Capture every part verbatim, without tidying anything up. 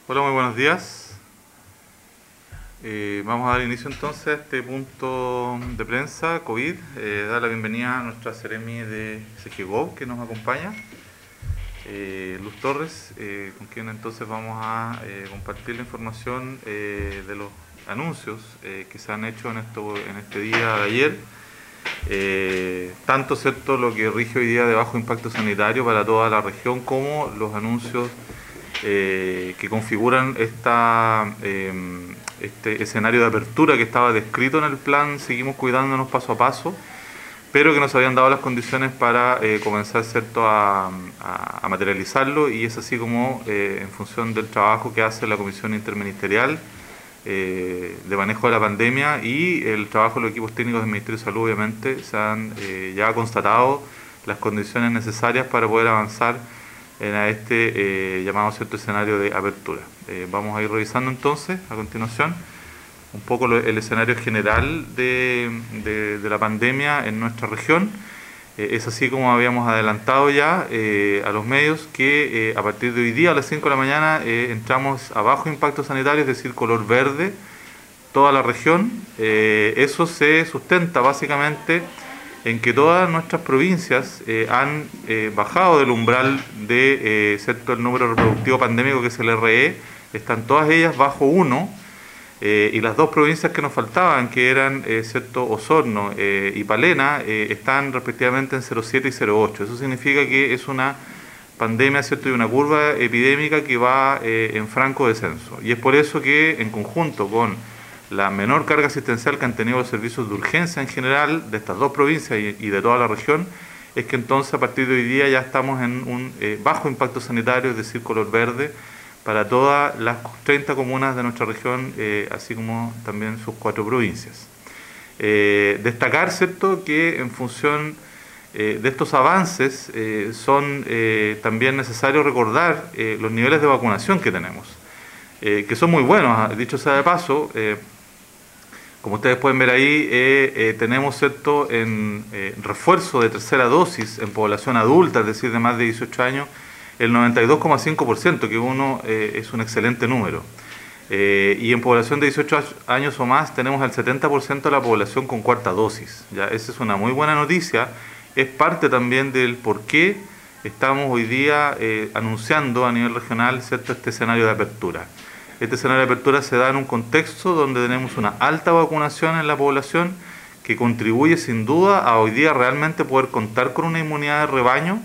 Hola, muy buenos días. Eh, vamos a dar inicio entonces a este punto de prensa COVID. Eh, dar la bienvenida a nuestra Seremi de C G Gov que nos acompaña, eh, Luz Torres, eh, con quien entonces vamos a eh, compartir la información eh, de los anuncios eh, que se han hecho en, esto, en este día de ayer. Eh, tanto cierto lo que rige hoy día de bajo impacto sanitario para toda la región, como los anuncios eh, que configuran esta, eh, este escenario de apertura que estaba descrito en el plan Seguimos Cuidándonos Paso a Paso, pero que nos habían dado las condiciones para eh, comenzar cierto a, a, a materializarlo, y es así como eh, en función del trabajo que hace la Comisión Interministerial Eh, de manejo de la pandemia y el trabajo de los equipos técnicos del Ministerio de Salud, obviamente se han eh, ya constatado las condiciones necesarias para poder avanzar en a este eh, llamado cierto escenario de apertura. Eh, vamos a ir revisando entonces a continuación un poco lo, el escenario general de, de, de la pandemia en nuestra región. Eh, es así como habíamos adelantado ya eh, a los medios que eh, a partir de hoy día a las cinco de la mañana eh, entramos a bajo impacto sanitario, es decir, color verde, toda la región. Eh, eso se sustenta básicamente en que todas nuestras provincias eh, han eh, bajado del umbral de eh, ¿cierto? el número reproductivo pandémico, que es el R E, están todas ellas bajo uno. Eh, y las dos provincias que nos faltaban, que eran eh, ¿cierto? Osorno eh, y Palena, eh, están respectivamente en cero coma siete y cero coma ocho. Eso significa que es una pandemia, ¿cierto? Y una curva epidémica que va eh, en franco descenso. Y es por eso que, en conjunto con la menor carga asistencial que han tenido los servicios de urgencia en general de estas dos provincias y, y de toda la región, es que entonces a partir de hoy día ya estamos en un eh, bajo impacto sanitario, es decir, color verde, para todas las treinta comunas de nuestra región, eh, así como también sus cuatro provincias. Eh, destacar, ¿cierto?, que en función eh, de estos avances eh, son eh, también necesarios recordar eh, los niveles de vacunación que tenemos, eh, que son muy buenos, dicho sea de paso. Eh, como ustedes pueden ver ahí, eh, eh, tenemos, ¿cierto?, en eh, refuerzo de tercera dosis en población adulta, es decir, de más de dieciocho años, el noventa y dos coma cinco por ciento, que uno eh, es un excelente número. Eh, y en población de dieciocho años o más tenemos el setenta por ciento de la población con cuarta dosis. ¿Ya? Esa es una muy buena noticia, es parte también del por qué estamos hoy día eh, anunciando a nivel regional, ¿cierto?, este escenario de apertura. Este escenario de apertura se da en un contexto donde tenemos una alta vacunación en la población, que contribuye sin duda a hoy día realmente poder contar con una inmunidad de rebaño.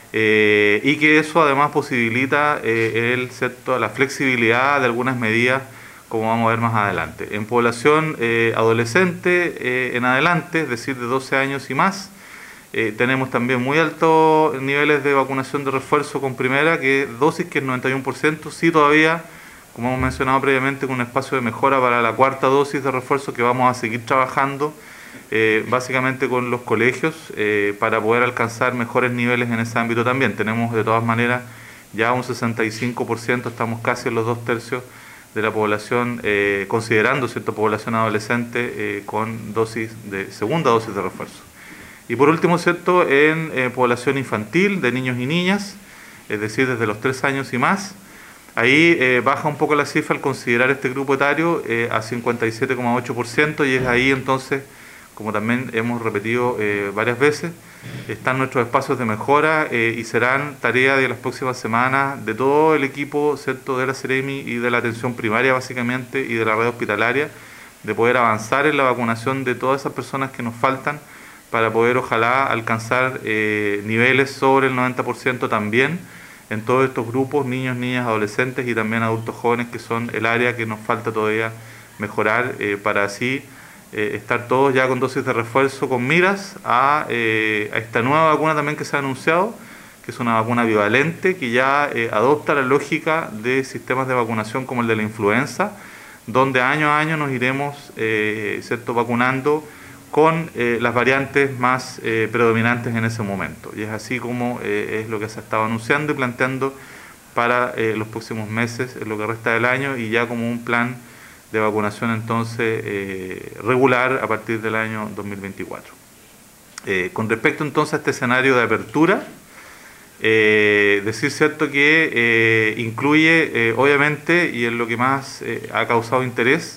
Eh, y que eso además posibilita eh, el, ¿cierto? la flexibilidad de algunas medidas, como vamos a ver más adelante. En población eh, adolescente eh, en adelante, es decir, de doce años y más, eh, tenemos también muy altos niveles de vacunación de refuerzo con primera que dosis, que es noventa y uno por ciento, sí todavía, como hemos mencionado previamente, con un espacio de mejora para la cuarta dosis de refuerzo, que vamos a seguir trabajando Eh, básicamente con los colegios eh, para poder alcanzar mejores niveles en ese ámbito también. Tenemos de todas maneras ya un sesenta y cinco por ciento, estamos casi en los dos tercios de la población, eh, considerando cierta población adolescente eh, con dosis de segunda dosis de refuerzo. Y por último, cierto, en eh, población infantil de niños y niñas, es decir, desde los tres años y más, ahí eh, baja un poco la cifra al considerar este grupo etario eh, a cincuenta y siete coma ocho por ciento, y es ahí entonces, como también hemos repetido eh, varias veces, están nuestros espacios de mejora eh, y serán tarea de las próximas semanas de todo el equipo, ¿cierto?, de la Seremi y de la atención primaria básicamente y de la red hospitalaria, de poder avanzar en la vacunación de todas esas personas que nos faltan para poder ojalá alcanzar eh, niveles sobre el noventa por ciento también en todos estos grupos, niños, niñas, adolescentes y también adultos jóvenes, que son el área que nos falta todavía mejorar eh, para así Eh, estar todos ya con dosis de refuerzo con miras a, eh, a esta nueva vacuna también que se ha anunciado, que es una vacuna bivalente que ya eh, adopta la lógica de sistemas de vacunación como el de la influenza, donde año a año nos iremos eh, ¿cierto? vacunando con eh, las variantes más eh, predominantes en ese momento. Y es así como eh, es lo que se ha estado anunciando y planteando para eh, los próximos meses, en lo que resta del año, y ya como un plan de vacunación entonces eh, regular a partir del año dos mil veinticuatro. Eh, con respecto entonces a este escenario de apertura, Eh, decir cierto que eh, incluye, eh, obviamente, y es lo que más eh, ha causado interés,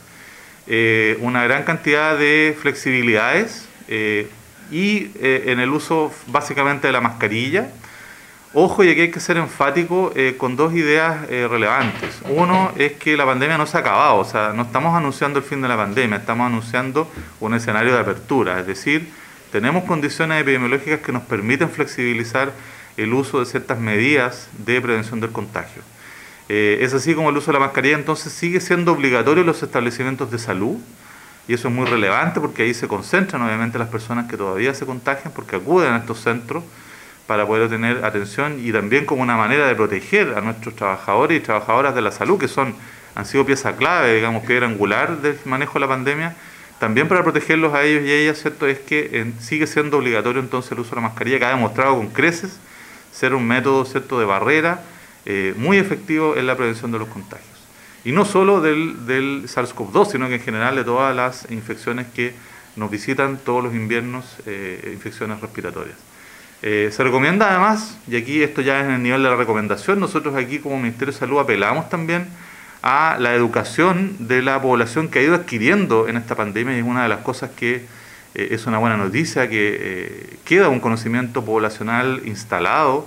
eh, una gran cantidad de flexibilidades eh, y eh, en el uso básicamente de la mascarilla. Ojo, y aquí hay que ser enfático eh, con dos ideas eh, relevantes. Uno es que la pandemia no se ha acabado, o sea, no estamos anunciando el fin de la pandemia, estamos anunciando un escenario de apertura, es decir, tenemos condiciones epidemiológicas que nos permiten flexibilizar el uso de ciertas medidas de prevención del contagio. Eh, es así como el uso de la mascarilla entonces sigue siendo obligatorio en los establecimientos de salud, y eso es muy relevante porque ahí se concentran obviamente las personas que todavía se contagian porque acuden a estos centros para poder tener atención y también como una manera de proteger a nuestros trabajadores y trabajadoras de la salud, que son, han sido pieza clave, digamos, piedra angular del manejo de la pandemia. También para protegerlos a ellos y a ellas, ¿cierto? Es que eh, sigue siendo obligatorio entonces el uso de la mascarilla, que ha demostrado con creces ser un método, ¿cierto?, de barrera eh, muy efectivo en la prevención de los contagios. Y no solo del, del SARS-CoV dos, sino que en general de todas las infecciones que nos visitan todos los inviernos, eh, infecciones respiratorias. Eh, se recomienda además, y aquí esto ya es en el nivel de la recomendación, nosotros aquí como Ministerio de Salud apelamos también a la educación de la población que ha ido adquiriendo en esta pandemia, y es una de las cosas que eh, es una buena noticia, que eh, queda un conocimiento poblacional instalado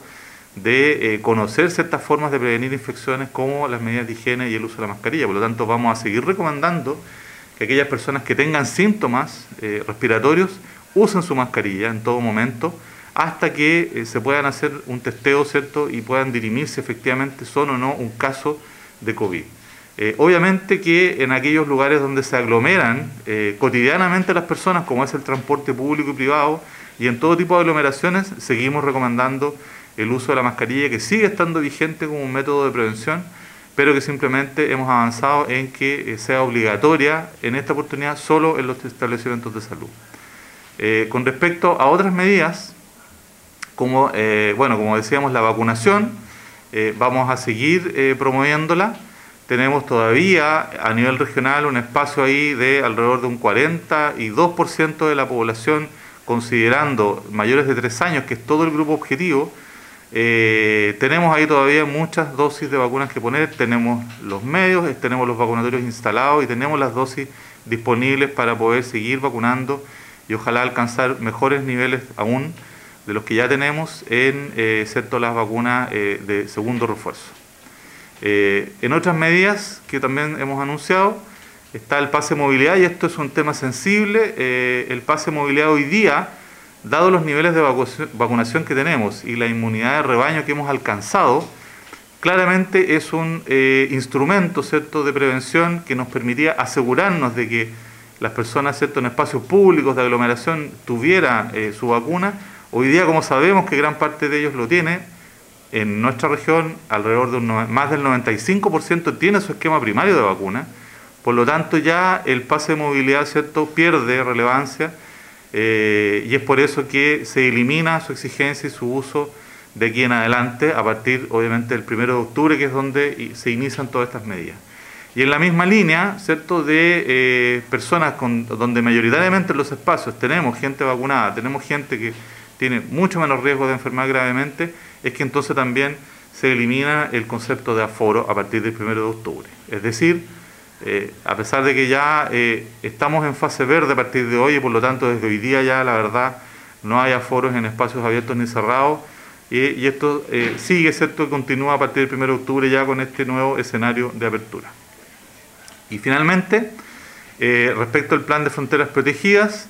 de eh, conocer ciertas formas de prevenir infecciones como las medidas de higiene y el uso de la mascarilla. Por lo tanto, vamos a seguir recomendando que aquellas personas que tengan síntomas eh, respiratorios usen su mascarilla en todo momento, hasta que eh, se puedan hacer un testeo, ¿cierto?, y puedan dirimir si efectivamente son o no un caso de COVID. Eh, obviamente que en aquellos lugares donde se aglomeran eh, cotidianamente las personas, como es el transporte público y privado, y en todo tipo de aglomeraciones, seguimos recomendando el uso de la mascarilla, que sigue estando vigente como un método de prevención, pero que simplemente hemos avanzado en que eh, sea obligatoria en esta oportunidad solo en los establecimientos de salud. Eh, con respecto a otras medidas, como, eh, bueno, como decíamos, la vacunación, eh, vamos a seguir eh, promoviéndola. Tenemos todavía a nivel regional un espacio ahí de alrededor de un cuarenta y dos por ciento de la población, considerando mayores de tres años, que es todo el grupo objetivo. Eh, tenemos ahí todavía muchas dosis de vacunas que poner, tenemos los medios, tenemos los vacunatorios instalados y tenemos las dosis disponibles para poder seguir vacunando y ojalá alcanzar mejores niveles aún de los que ya tenemos en eh, excepto las vacunas eh, de segundo refuerzo. Eh, en otras medidas que también hemos anunciado está el pase de movilidad, y esto es un tema sensible. Eh, el pase de movilidad hoy día, dado los niveles de vacunación que tenemos y la inmunidad de rebaño que hemos alcanzado, claramente es un eh, instrumento, ¿cierto?, de prevención que nos permitía asegurarnos de que las personas, ¿cierto?, en espacios públicos de aglomeración tuvieran eh, su vacuna. Hoy día, como sabemos que gran parte de ellos lo tiene, en nuestra región alrededor de un, más del noventa y cinco por ciento tiene su esquema primario de vacuna, por lo tanto ya el pase de movilidad, ¿cierto?, pierde relevancia eh, y es por eso que se elimina su exigencia y su uso de aquí en adelante, a partir obviamente del primero de octubre, que es donde se inician todas estas medidas. Y en la misma línea, ¿cierto?, de eh, personas con, donde mayoritariamente en los espacios tenemos gente vacunada, tenemos gente que tiene mucho menos riesgo de enfermar gravemente, es que entonces también se elimina el concepto de aforo a partir del primero de octubre. Es decir, eh, a pesar de que ya eh, estamos en fase verde a partir de hoy y por lo tanto desde hoy día ya la verdad no hay aforos en espacios abiertos ni cerrados, y, y esto eh, sigue, ¿cierto?, y continúa a partir del primero de octubre ya con este nuevo escenario de apertura. Y finalmente, eh, respecto al plan de fronteras protegidas,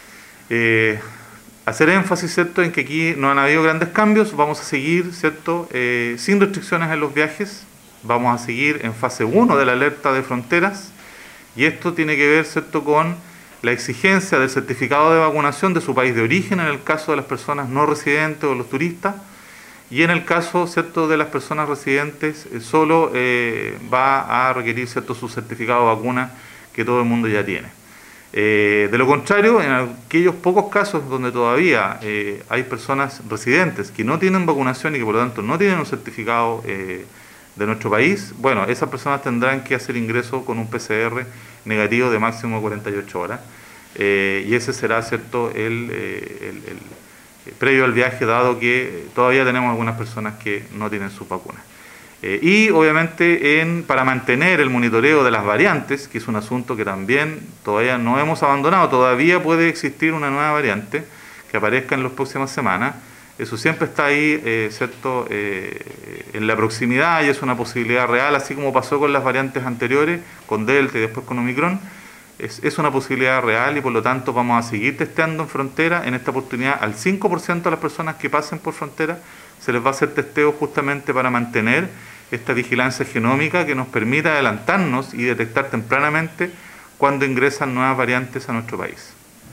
eh, hacer énfasis, ¿cierto?, en que aquí no han habido grandes cambios, vamos a seguir, ¿cierto?, eh, sin restricciones en los viajes, vamos a seguir en fase uno de la alerta de fronteras, y esto tiene que ver, ¿cierto?, con la exigencia del certificado de vacunación de su país de origen en el caso de las personas no residentes o los turistas, y en el caso, ¿cierto?, de las personas residentes eh, solo eh, va a requerir, ¿cierto?, su certificado de vacuna que todo el mundo ya tiene. Eh, de lo contrario, en aquellos pocos casos donde todavía eh, hay personas residentes que no tienen vacunación y que por lo tanto no tienen un certificado eh, de nuestro país, bueno, esas personas tendrán que hacer ingreso con un P C R negativo de máximo cuarenta y ocho horas, eh, y ese será, ¿cierto?, el, eh, el, el, eh, previo al viaje, dado que todavía tenemos algunas personas que no tienen sus vacunas. Eh, y obviamente en, para mantener el monitoreo de las variantes, que es un asunto que también todavía no hemos abandonado, todavía puede existir una nueva variante que aparezca en las próximas semanas. Eso siempre está ahí, eh, ¿cierto?, eh, en la proximidad, y es una posibilidad real, así como pasó con las variantes anteriores, con Delta y después con Omicron. Es, es una posibilidad real y por lo tanto vamos a seguir testeando en frontera. En esta oportunidad al cinco por ciento de las personas que pasen por frontera se les va a hacer testeo justamente para mantener esta vigilancia genómica que nos permita adelantarnos y detectar tempranamente cuando ingresan nuevas variantes a nuestro país.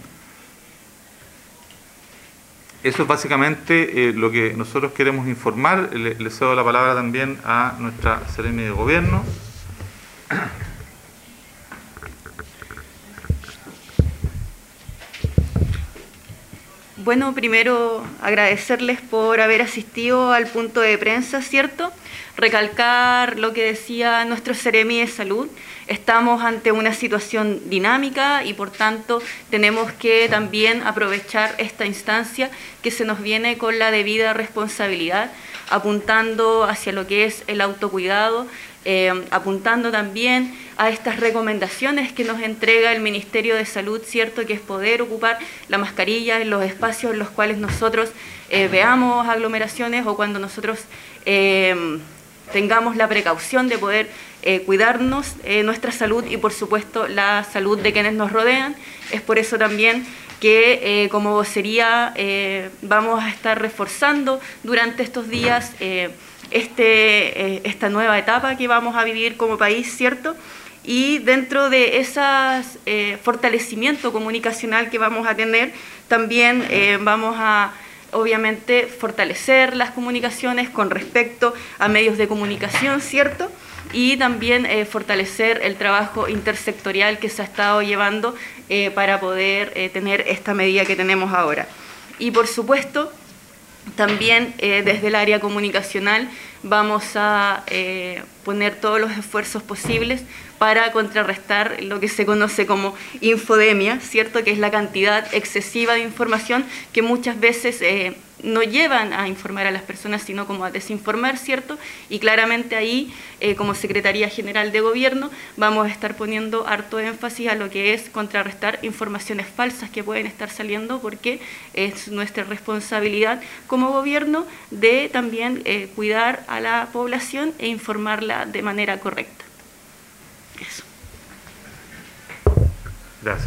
Eso es básicamente eh, lo que nosotros queremos informar. Le, le cedo la palabra también a nuestra Seremi de Gobierno. Bueno, primero agradecerles por haber asistido al punto de prensa, ¿cierto? Recalcar lo que decía nuestro Seremi de Salud. Estamos ante una situación dinámica y por tanto tenemos que también aprovechar esta instancia que se nos viene con la debida responsabilidad, apuntando hacia lo que es el autocuidado, eh, apuntando también a estas recomendaciones que nos entrega el Ministerio de Salud, ¿cierto?, que es poder ocupar la mascarilla en los espacios en los cuales nosotros eh, veamos aglomeraciones o cuando nosotros eh, tengamos la precaución de poder eh, cuidarnos eh, nuestra salud y por supuesto la salud de quienes nos rodean. Es por eso también que eh, como vocería eh, vamos a estar reforzando durante estos días eh, este, eh, esta nueva etapa que vamos a vivir como país, ¿cierto? Y dentro de ese eh, fortalecimiento comunicacional que vamos a tener, también eh, vamos a obviamente fortalecer las comunicaciones con respecto a medios de comunicación, ¿cierto? Y también eh, fortalecer el trabajo intersectorial que se ha estado llevando eh, para poder eh, tener esta medida que tenemos ahora. Y por supuesto, también eh, desde el área comunicacional vamos a eh, poner todos los esfuerzos posibles para contrarrestar lo que se conoce como infodemia, ¿cierto?, que es la cantidad excesiva de información que muchas veces eh, no llevan a informar a las personas, sino como a desinformar, ¿cierto? Y claramente ahí, eh, como Secretaría General de Gobierno, vamos a estar poniendo harto énfasis a lo que es contrarrestar informaciones falsas que pueden estar saliendo, porque es nuestra responsabilidad como gobierno de también eh, cuidar a la población e informarla de manera correcta. Eso. Gracias.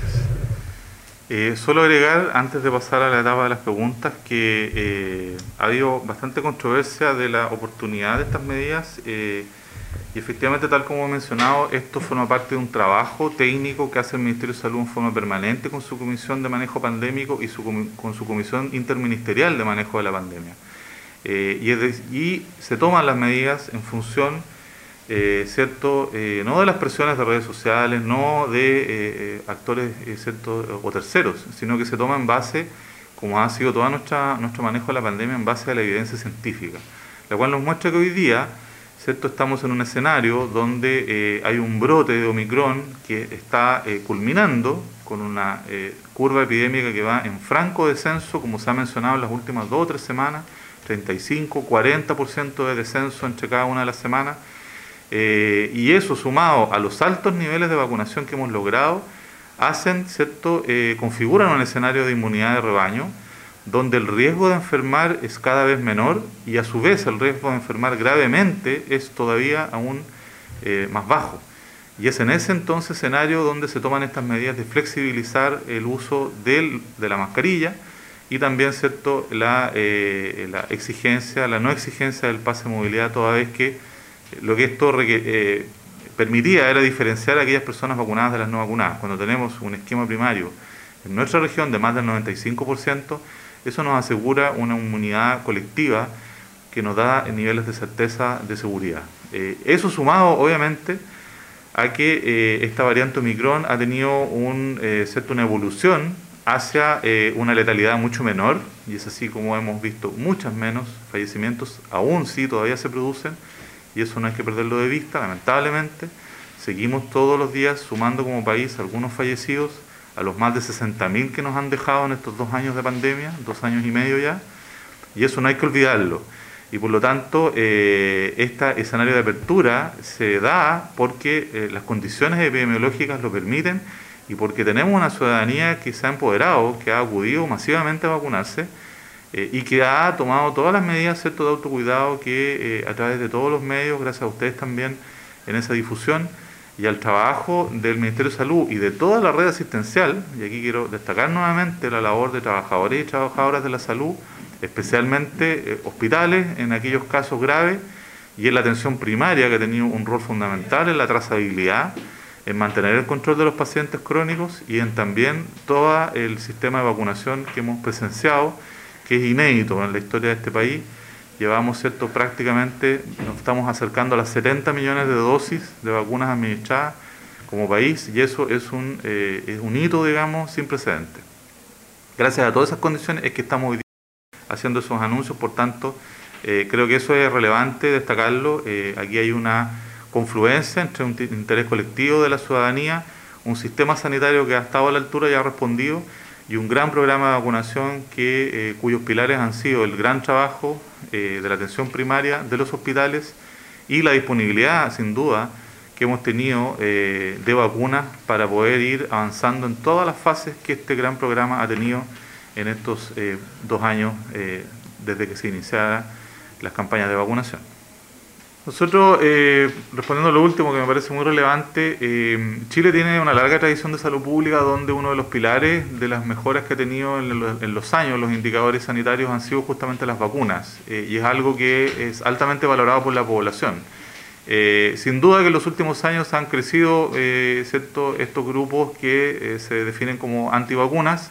Eh, solo agregar, antes de pasar a la etapa de las preguntas, que eh, ha habido bastante controversia de la oportunidad de estas medidas eh, y efectivamente, tal como he mencionado, esto forma parte de un trabajo técnico que hace el Ministerio de Salud en forma permanente con su Comisión de Manejo Pandémico y su, con su Comisión Interministerial de Manejo de la Pandemia. Eh, y, es de, y se toman las medidas en función Eh, ¿cierto? Eh, no de las presiones de redes sociales, no de eh, eh, actores eh, ¿cierto? o terceros, sino que se toma en base, como ha sido todo nuestro manejo de la pandemia, en base a la evidencia científica, la cual nos muestra que hoy día, ¿cierto?, estamos en un escenario donde eh, hay un brote de Omicron que está eh, culminando con una eh, curva epidémica que va en franco descenso, como se ha mencionado en las últimas dos o tres semanas, treinta y cinco, cuarenta por ciento de descenso entre cada una de las semanas. Eh, y eso sumado a los altos niveles de vacunación que hemos logrado hacen, ¿cierto?, eh, configuran un escenario de inmunidad de rebaño donde el riesgo de enfermar es cada vez menor y a su vez el riesgo de enfermar gravemente es todavía aún eh, más bajo. Y es en ese entonces escenario donde se toman estas medidas de flexibilizar el uso del, de la mascarilla y también, ¿cierto?, la, eh, la exigencia, la no exigencia del pase de movilidad, toda vez que lo que esto eh, permitía era diferenciar a aquellas personas vacunadas de las no vacunadas. Cuando tenemos un esquema primario en nuestra región de más del noventa y cinco por ciento, eso nos asegura una inmunidad colectiva que nos da niveles de certeza de seguridad. Eh, eso sumado, obviamente, a que eh, esta variante Omicron ha tenido un, eh, cierto, una evolución hacia eh, una letalidad mucho menor, y es así como hemos visto muchas menos fallecimientos, aún sí todavía se producen, y eso no hay que perderlo de vista. Lamentablemente, seguimos todos los días sumando como país algunos fallecidos, a los más de sesenta mil que nos han dejado en estos dos años de pandemia, dos años y medio ya, y eso no hay que olvidarlo. Y por lo tanto, eh, este escenario de apertura se da porque eh, las condiciones epidemiológicas lo permiten y porque tenemos una ciudadanía que se ha empoderado, que ha acudido masivamente a vacunarse eh, y que ha tomado todas las medidas, ¿cierto?, de autocuidado que eh, a través de todos los medios, gracias a ustedes también en esa difusión y al trabajo del Ministerio de Salud y de toda la red asistencial, y aquí quiero destacar nuevamente la labor de trabajadores y trabajadoras de la salud, especialmente eh, hospitales en aquellos casos graves y en la atención primaria, que ha tenido un rol fundamental en la trazabilidad, en mantener el control de los pacientes crónicos y en también todo el sistema de vacunación que hemos presenciado, que es inédito en la historia de este país. Llevamos, ¿cierto?, prácticamente, nos estamos acercando a las setenta millones de dosis de vacunas administradas como país, y eso es un, eh, es un hito, digamos, sin precedentes. Gracias a todas esas condiciones es que estamos hoy día haciendo esos anuncios, por tanto, eh, creo que eso es relevante destacarlo. Eh, aquí hay una confluencia entre un interés colectivo de la ciudadanía, un sistema sanitario que ha estado a la altura y ha respondido, y un gran programa de vacunación que, eh, cuyos pilares han sido el gran trabajo eh, de la atención primaria de los hospitales y la disponibilidad, sin duda, que hemos tenido eh, de vacunas para poder ir avanzando en todas las fases que este gran programa ha tenido en estos eh, dos años eh, desde que se iniciaron las campañas de vacunación. Nosotros, eh, respondiendo a lo último que me parece muy relevante, eh, Chile tiene una larga tradición de salud pública donde uno de los pilares de las mejoras que ha tenido en los, en los años los indicadores sanitarios han sido justamente las vacunas, eh, y es algo que es altamente valorado por la población. Eh, sin duda que en los últimos años han crecido eh, ¿cierto?, estos grupos que eh, se definen como antivacunas,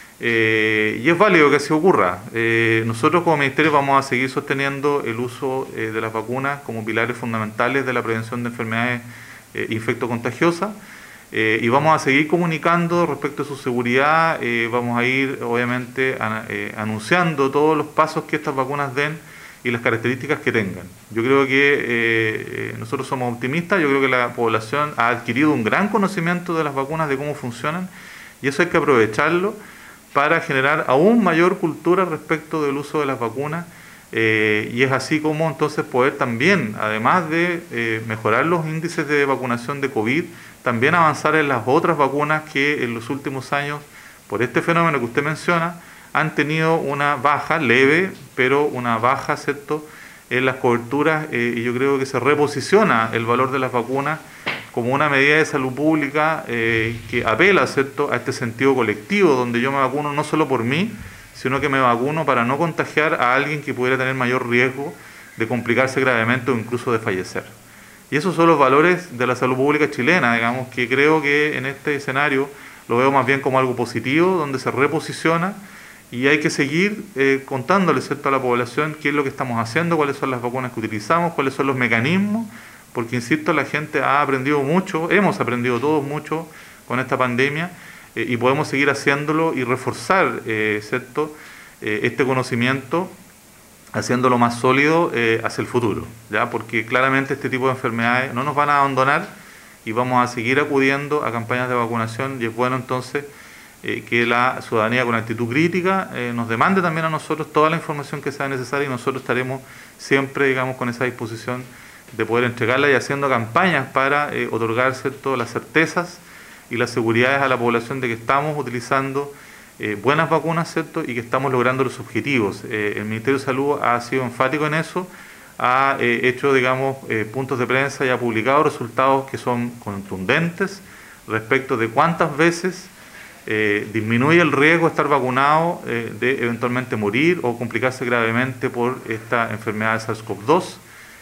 eh, y es válido que así ocurra. Eh, nosotros como Ministerio vamos a seguir sosteniendo el uso eh, de las vacunas como pilares fundamentales de la prevención de enfermedades eh, infectocontagiosas, eh, y vamos a seguir comunicando respecto a su seguridad. Eh, vamos a ir obviamente a, eh, anunciando todos los pasos que estas vacunas den y las características que tengan. Yo creo que eh, eh, nosotros somos optimistas, yo creo que la población ha adquirido un gran conocimiento de las vacunas, de cómo funcionan, y eso hay que aprovecharlo para generar aún mayor cultura respecto del uso de las vacunas, eh, y es así como entonces poder también, además de eh, mejorar los índices de vacunación de COVID, también avanzar en las otras vacunas que en los últimos años, por este fenómeno que usted menciona, han tenido una baja, leve, pero una baja, ¿cierto?, en las coberturas, eh, y yo creo que se reposiciona el valor de las vacunas como una medida de salud pública eh, que apela, ¿cierto?, a este sentido colectivo, donde yo me vacuno no solo por mí, sino que me vacuno para no contagiar a alguien que pudiera tener mayor riesgo de complicarse gravemente o incluso de fallecer. Y esos son los valores de la salud pública chilena, digamos, que creo que en este escenario lo veo más bien como algo positivo, donde se reposiciona. Y hay que seguir eh, contándole, ¿cierto?, a la población qué es lo que estamos haciendo, cuáles son las vacunas que utilizamos, cuáles son los mecanismos, porque, insisto, la gente ha aprendido mucho, hemos aprendido todos mucho con esta pandemia, eh, y podemos seguir haciéndolo y reforzar, eh, ¿cierto?, eh, este conocimiento, haciéndolo más sólido eh, hacia el futuro, ¿ya? Porque claramente este tipo de enfermedades no nos van a abandonar y vamos a seguir acudiendo a campañas de vacunación, y es bueno entonces Eh, que la ciudadanía con actitud crítica eh, nos demande también a nosotros toda la información que sea necesaria, y nosotros estaremos siempre, digamos, con esa disposición de poder entregarla y haciendo campañas para eh, otorgar, ¿cierto?, las certezas y las seguridades a la población de que estamos utilizando eh, buenas vacunas, ¿cierto?, y que estamos logrando los objetivos. Eh, el Ministerio de Salud ha sido enfático en eso, ha eh, hecho, digamos, eh, puntos de prensa y ha publicado resultados que son contundentes respecto de cuántas veces Eh, disminuye el riesgo de estar vacunado eh, de eventualmente morir o complicarse gravemente por esta enfermedad de SARS CoV dos,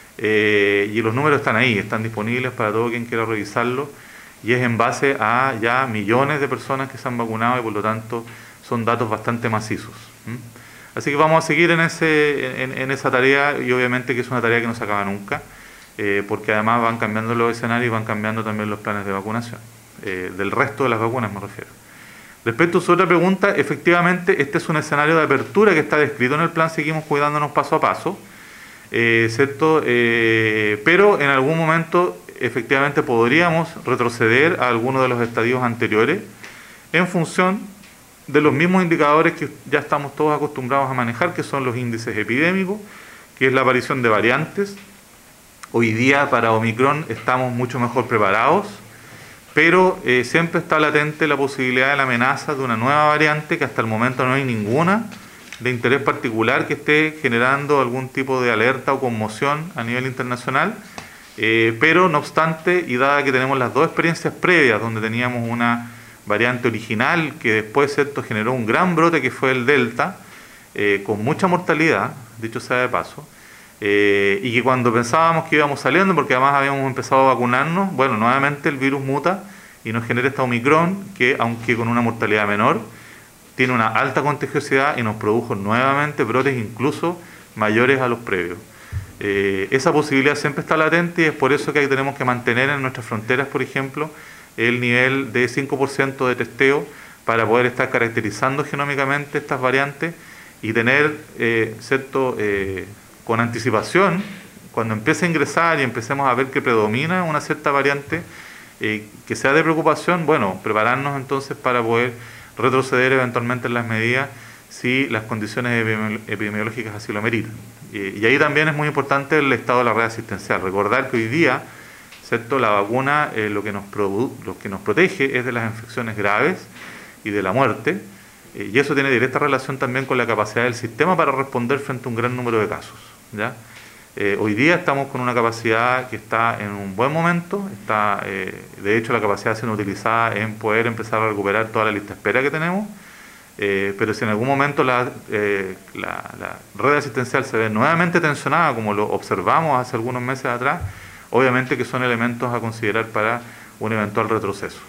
eh, y los números están ahí, están disponibles para todo quien quiera revisarlo, y es en base a ya millones de personas que se han vacunado, y por lo tanto son datos bastante macizos. ¿Mm? Así que vamos a seguir en, ese, en, en esa tarea, y obviamente que es una tarea que no se acaba nunca, eh, porque además van cambiando los escenarios y van cambiando también los planes de vacunación, eh, del resto de las vacunas me refiero. Respecto a su otra pregunta, efectivamente este es un escenario de apertura que está descrito en el plan, seguimos cuidándonos paso a paso, eh, ¿cierto? Eh, pero en algún momento efectivamente podríamos retroceder a algunos de los estadios anteriores, en función de los mismos indicadores que ya estamos todos acostumbrados a manejar, que son los índices epidémicos, que es la aparición de variantes. Hoy día para Omicron estamos mucho mejor preparados, pero eh, siempre está latente la posibilidad de la amenaza de una nueva variante, que hasta el momento no hay ninguna de interés particular que esté generando algún tipo de alerta o conmoción a nivel internacional, eh, pero no obstante, y dada que tenemos las dos experiencias previas, donde teníamos una variante original que después, ¿cierto?, generó un gran brote que fue el Delta, eh, con mucha mortalidad, dicho sea de paso, eh, y que cuando pensábamos que íbamos saliendo, porque además habíamos empezado a vacunarnos, bueno, nuevamente el virus muta y nos genera esta Omicron, que aunque con una mortalidad menor, tiene una alta contagiosidad y nos produjo nuevamente brotes incluso mayores a los previos. Eh, esa posibilidad siempre está latente y es por eso que tenemos que mantener en nuestras fronteras, por ejemplo, el nivel de cinco por ciento de testeo para poder estar caracterizando genómicamente estas variantes y tener, eh, cierto, eh, con anticipación, cuando empiece a ingresar y empecemos a ver que predomina una cierta variante eh, que sea de preocupación, bueno, prepararnos entonces para poder retroceder eventualmente en las medidas si las condiciones epidemiológicas así lo meritan. Eh, y ahí también es muy importante el estado de la red asistencial. Recordar que hoy día, ¿cierto?, la vacuna eh, lo, que nos produ lo que nos protege es de las infecciones graves y de la muerte, eh, y eso tiene directa relación también con la capacidad del sistema para responder frente a un gran número de casos, ¿ya? Eh, hoy día estamos con una capacidad que está en un buen momento, está, eh, de hecho la capacidad siendo utilizada en poder empezar a recuperar toda la lista de espera que tenemos, eh, pero si en algún momento la, eh, la, la red asistencial se ve nuevamente tensionada, como lo observamos hace algunos meses atrás, obviamente que son elementos a considerar para un eventual retroceso.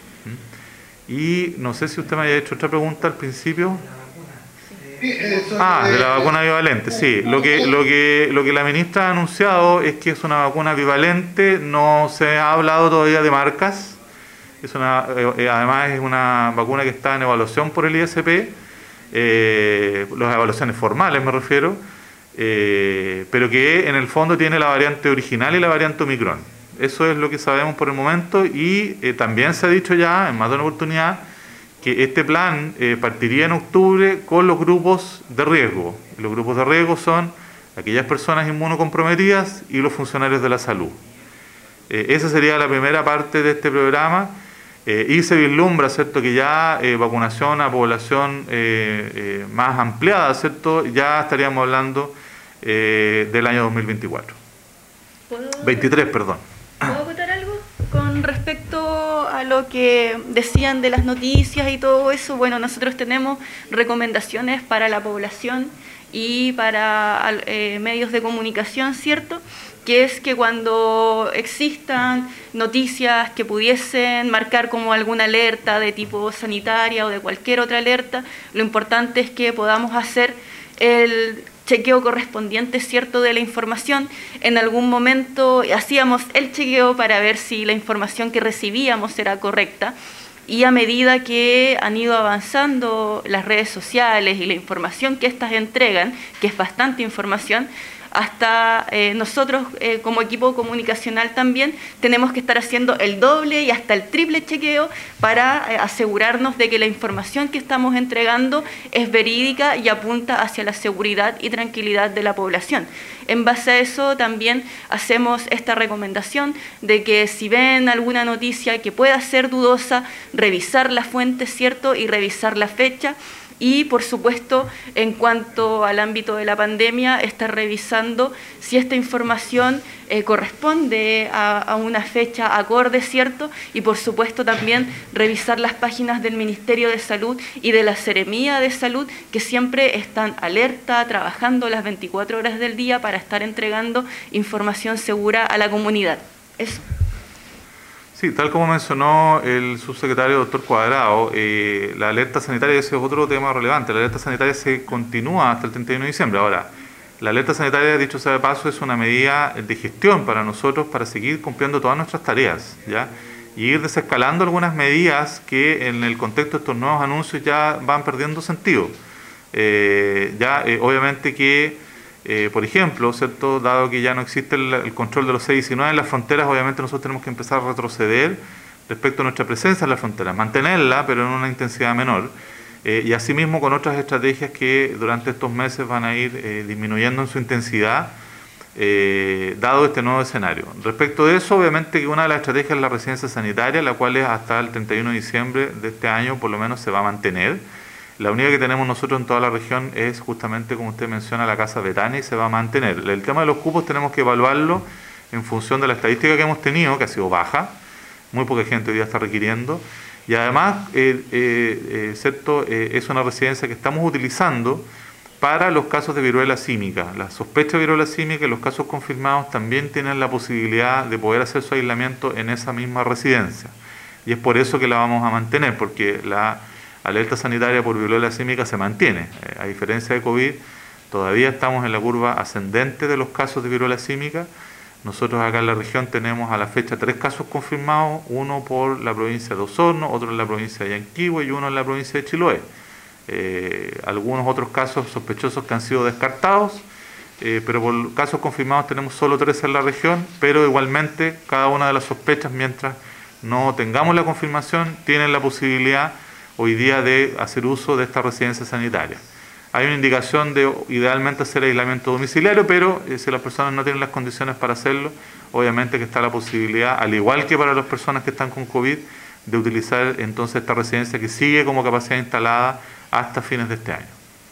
¿Mm? Y no sé si usted me había hecho otra pregunta al principio. Ah, de la vacuna bivalente, sí. Lo que, lo que, lo que la ministra ha anunciado es que es una vacuna bivalente, no se ha hablado todavía de marcas, es una, eh, además es una vacuna que está en evaluación por el I S P, eh, las evaluaciones formales me refiero, eh, pero que en el fondo tiene la variante original y la variante Omicron. Eso es lo que sabemos por el momento y eh, también se ha dicho ya en más de una oportunidad que este plan eh, partiría en octubre con los grupos de riesgo. Los grupos de riesgo son aquellas personas inmunocomprometidas y los funcionarios de la salud. Eh, esa sería la primera parte de este programa eh, y se vislumbra, ¿cierto?, que ya eh, vacunación a población eh, eh, más ampliada, ¿cierto?, ya estaríamos hablando eh, del año dos mil veinticuatro. ¿Puedo, veintitrés, perdón. ¿Puedo acotar algo? Con respecto a lo que decían de las noticias y todo eso, bueno, nosotros tenemos recomendaciones para la población y para eh, medios de comunicación, ¿cierto?, que es que cuando existan noticias que pudiesen marcar como alguna alerta de tipo sanitaria o de cualquier otra alerta, lo importante es que podamos hacer el chequeo correspondiente, ¿cierto?, de la información. En algún momento hacíamos el chequeo para ver si la información que recibíamos era correcta y a medida que han ido avanzando las redes sociales y la información que éstas entregan, que es bastante información, hasta eh, nosotros eh, como equipo comunicacional también tenemos que estar haciendo el doble y hasta el triple chequeo para eh, asegurarnos de que la información que estamos entregando es verídica y apunta hacia la seguridad y tranquilidad de la población. En base a eso también hacemos esta recomendación de que si ven alguna noticia que pueda ser dudosa, revisar la fuente, ¿cierto?, y revisar la fecha. Y, por supuesto, en cuanto al ámbito de la pandemia, estar revisando si esta información eh, corresponde a, a una fecha acorde, ¿cierto? Y, por supuesto, también revisar las páginas del Ministerio de Salud y de la Seremía de Salud, que siempre están alerta, trabajando las veinticuatro horas del día para estar entregando información segura a la comunidad. Eso. Sí, tal como mencionó el subsecretario doctor Cuadrado, eh, la alerta sanitaria, ese es otro tema relevante, la alerta sanitaria se continúa hasta el treinta y uno de diciembre. Ahora, la alerta sanitaria, dicho sea de paso, es una medida de gestión para nosotros para seguir cumpliendo todas nuestras tareas, ¿ya? Y ir desescalando algunas medidas que en el contexto de estos nuevos anuncios ya van perdiendo sentido. Eh, ya, eh, obviamente que Eh, por ejemplo, ¿cierto?, dado que ya no existe el, el control de los C diecinueve en las fronteras, obviamente nosotros tenemos que empezar a retroceder respecto a nuestra presencia en la frontera, mantenerla, pero en una intensidad menor, eh, y asimismo con otras estrategias que durante estos meses van a ir eh, disminuyendo en su intensidad, eh, dado este nuevo escenario. Respecto de eso, obviamente que una de las estrategias es la residencia sanitaria, la cual es hasta el treinta y uno de diciembre de este año, por lo menos se va a mantener. La única que tenemos nosotros en toda la región es justamente, como usted menciona, la Casa Betania, y se va a mantener. El tema de los cupos tenemos que evaluarlo en función de la estadística que hemos tenido, que ha sido baja, muy poca gente hoy día está requiriendo, y además eh, eh, eh, ¿cierto? Eh, es una residencia que estamos utilizando para los casos de viruela símica. La sospecha de viruela símica y los casos confirmados también tienen la posibilidad de poder hacer su aislamiento en esa misma residencia, y es por eso que la vamos a mantener, porque la alerta sanitaria por viruela símica se mantiene. Eh, a diferencia de COVID, todavía estamos en la curva ascendente de los casos de viruela símica. Nosotros acá en la región tenemos a la fecha tres casos confirmados, uno por la provincia de Osorno, otro en la provincia de Yanquihue y uno en la provincia de Chiloé. Eh, algunos otros casos sospechosos que han sido descartados, eh, pero por casos confirmados tenemos solo tres en la región, pero igualmente cada una de las sospechas, mientras no tengamos la confirmación, tienen la posibilidad hoy día de hacer uso de esta residencia sanitaria. Hay una indicación de idealmente hacer aislamiento domiciliario, pero eh, si las personas no tienen las condiciones para hacerlo, obviamente que está la posibilidad, al igual que para las personas que están con COVID, de utilizar entonces esta residencia que sigue como capacidad instalada hasta fines de este año.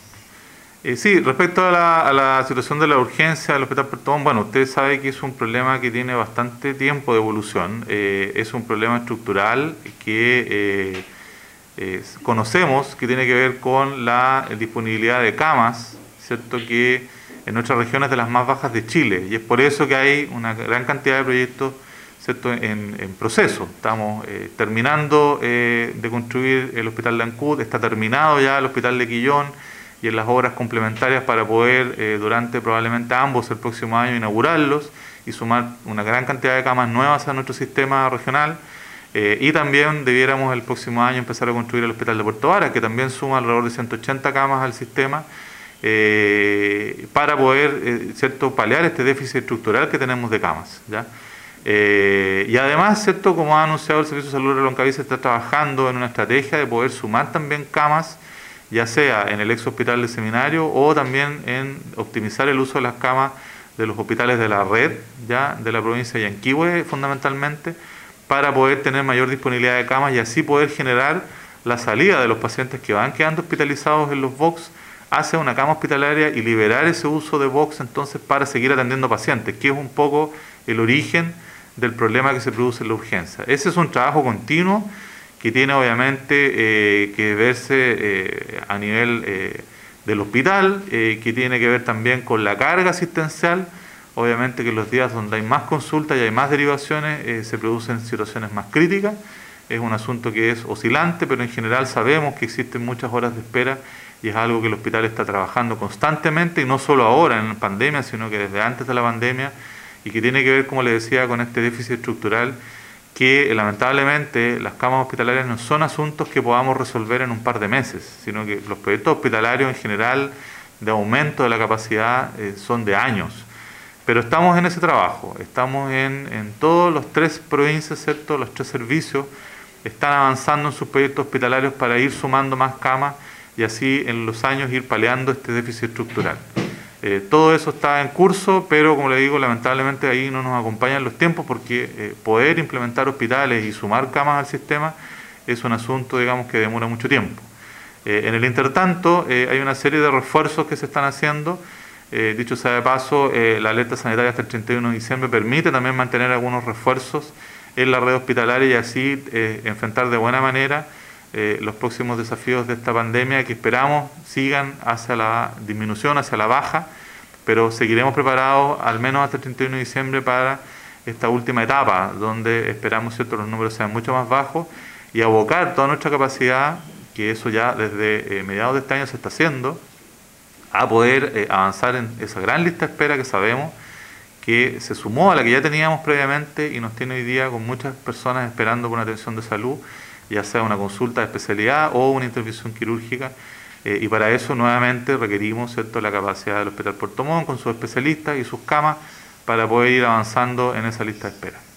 Eh, sí, respecto a la, a la situación de la urgencia del Hospital Puerto Montt, bueno, usted sabe que es un problema que tiene bastante tiempo de evolución, eh, es un problema estructural que eh, eh, conocemos que tiene que ver con la disponibilidad de camas, ¿cierto?, que en nuestras regiones de las más bajas de Chile, y es por eso que hay una gran cantidad de proyectos, ¿cierto?, en, en proceso. Estamos eh, terminando eh, de construir el Hospital de Ancud, está terminado ya el Hospital de Quillón, y en las obras complementarias para poder eh, durante probablemente ambos el próximo año inaugurarlos y sumar una gran cantidad de camas nuevas a nuestro sistema regional. Eh, y también debiéramos el próximo año empezar a construir el Hospital de Puerto Varas, que también suma alrededor de ciento ochenta camas al sistema, eh, para poder eh, ¿cierto?, paliar este déficit estructural que tenemos de camas, ¿ya? Eh, y además, ¿cierto?, como ha anunciado el Servicio de Salud de Longaví, está trabajando en una estrategia de poder sumar también camas, ya sea en el ex hospital de Seminario o también en optimizar el uso de las camas de los hospitales de la red, ya de la provincia de Yanquihue fundamentalmente, para poder tener mayor disponibilidad de camas y así poder generar la salida de los pacientes que van quedando hospitalizados en los B O X hacia una cama hospitalaria y liberar ese uso de B O X entonces para seguir atendiendo pacientes, que es un poco el origen del problema que se produce en la urgencia. Ese es un trabajo continuo que tiene obviamente eh, que verse eh, a nivel eh, del hospital, eh, que tiene que ver también con la carga asistencial. Obviamente que en los días donde hay más consultas y hay más derivaciones eh, se producen situaciones más críticas. Es un asunto que es oscilante, pero en general sabemos que existen muchas horas de espera y es algo que el hospital está trabajando constantemente, y no solo ahora en la pandemia, sino que desde antes de la pandemia, y que tiene que ver, como le decía, con este déficit estructural que lamentablemente las camas hospitalarias no son asuntos que podamos resolver en un par de meses, sino que los proyectos hospitalarios en general de aumento de la capacidad eh, son de años. Pero estamos en ese trabajo, estamos en, en todos los tres provincias, ¿cierto? Los tres servicios están avanzando en sus proyectos hospitalarios para ir sumando más camas y así en los años ir paliando este déficit estructural. Eh, todo eso está en curso, pero como le digo, lamentablemente ahí no nos acompañan los tiempos porque eh, poder implementar hospitales y sumar camas al sistema es un asunto, digamos, que demora mucho tiempo. Eh, en el intertanto, eh, hay una serie de refuerzos que se están haciendo. Eh, dicho sea de paso, eh, la alerta sanitaria hasta el treinta y uno de diciembre permite también mantener algunos refuerzos en la red hospitalaria y así eh, enfrentar de buena manera eh, los próximos desafíos de esta pandemia que esperamos sigan hacia la disminución, hacia la baja, pero seguiremos preparados al menos hasta el treinta y uno de diciembre para esta última etapa, donde esperamos, ¿cierto?, los números sean mucho más bajos y abocar toda nuestra capacidad, que eso ya desde eh, mediados de este año se está haciendo, a poder eh, avanzar en esa gran lista de espera que sabemos que se sumó a la que ya teníamos previamente y nos tiene hoy día con muchas personas esperando por una atención de salud, ya sea una consulta de especialidad o una intervención quirúrgica, eh, y para eso nuevamente requerimos, ¿cierto?, la capacidad del Hospital Puerto Montt con sus especialistas y sus camas para poder ir avanzando en esa lista de espera.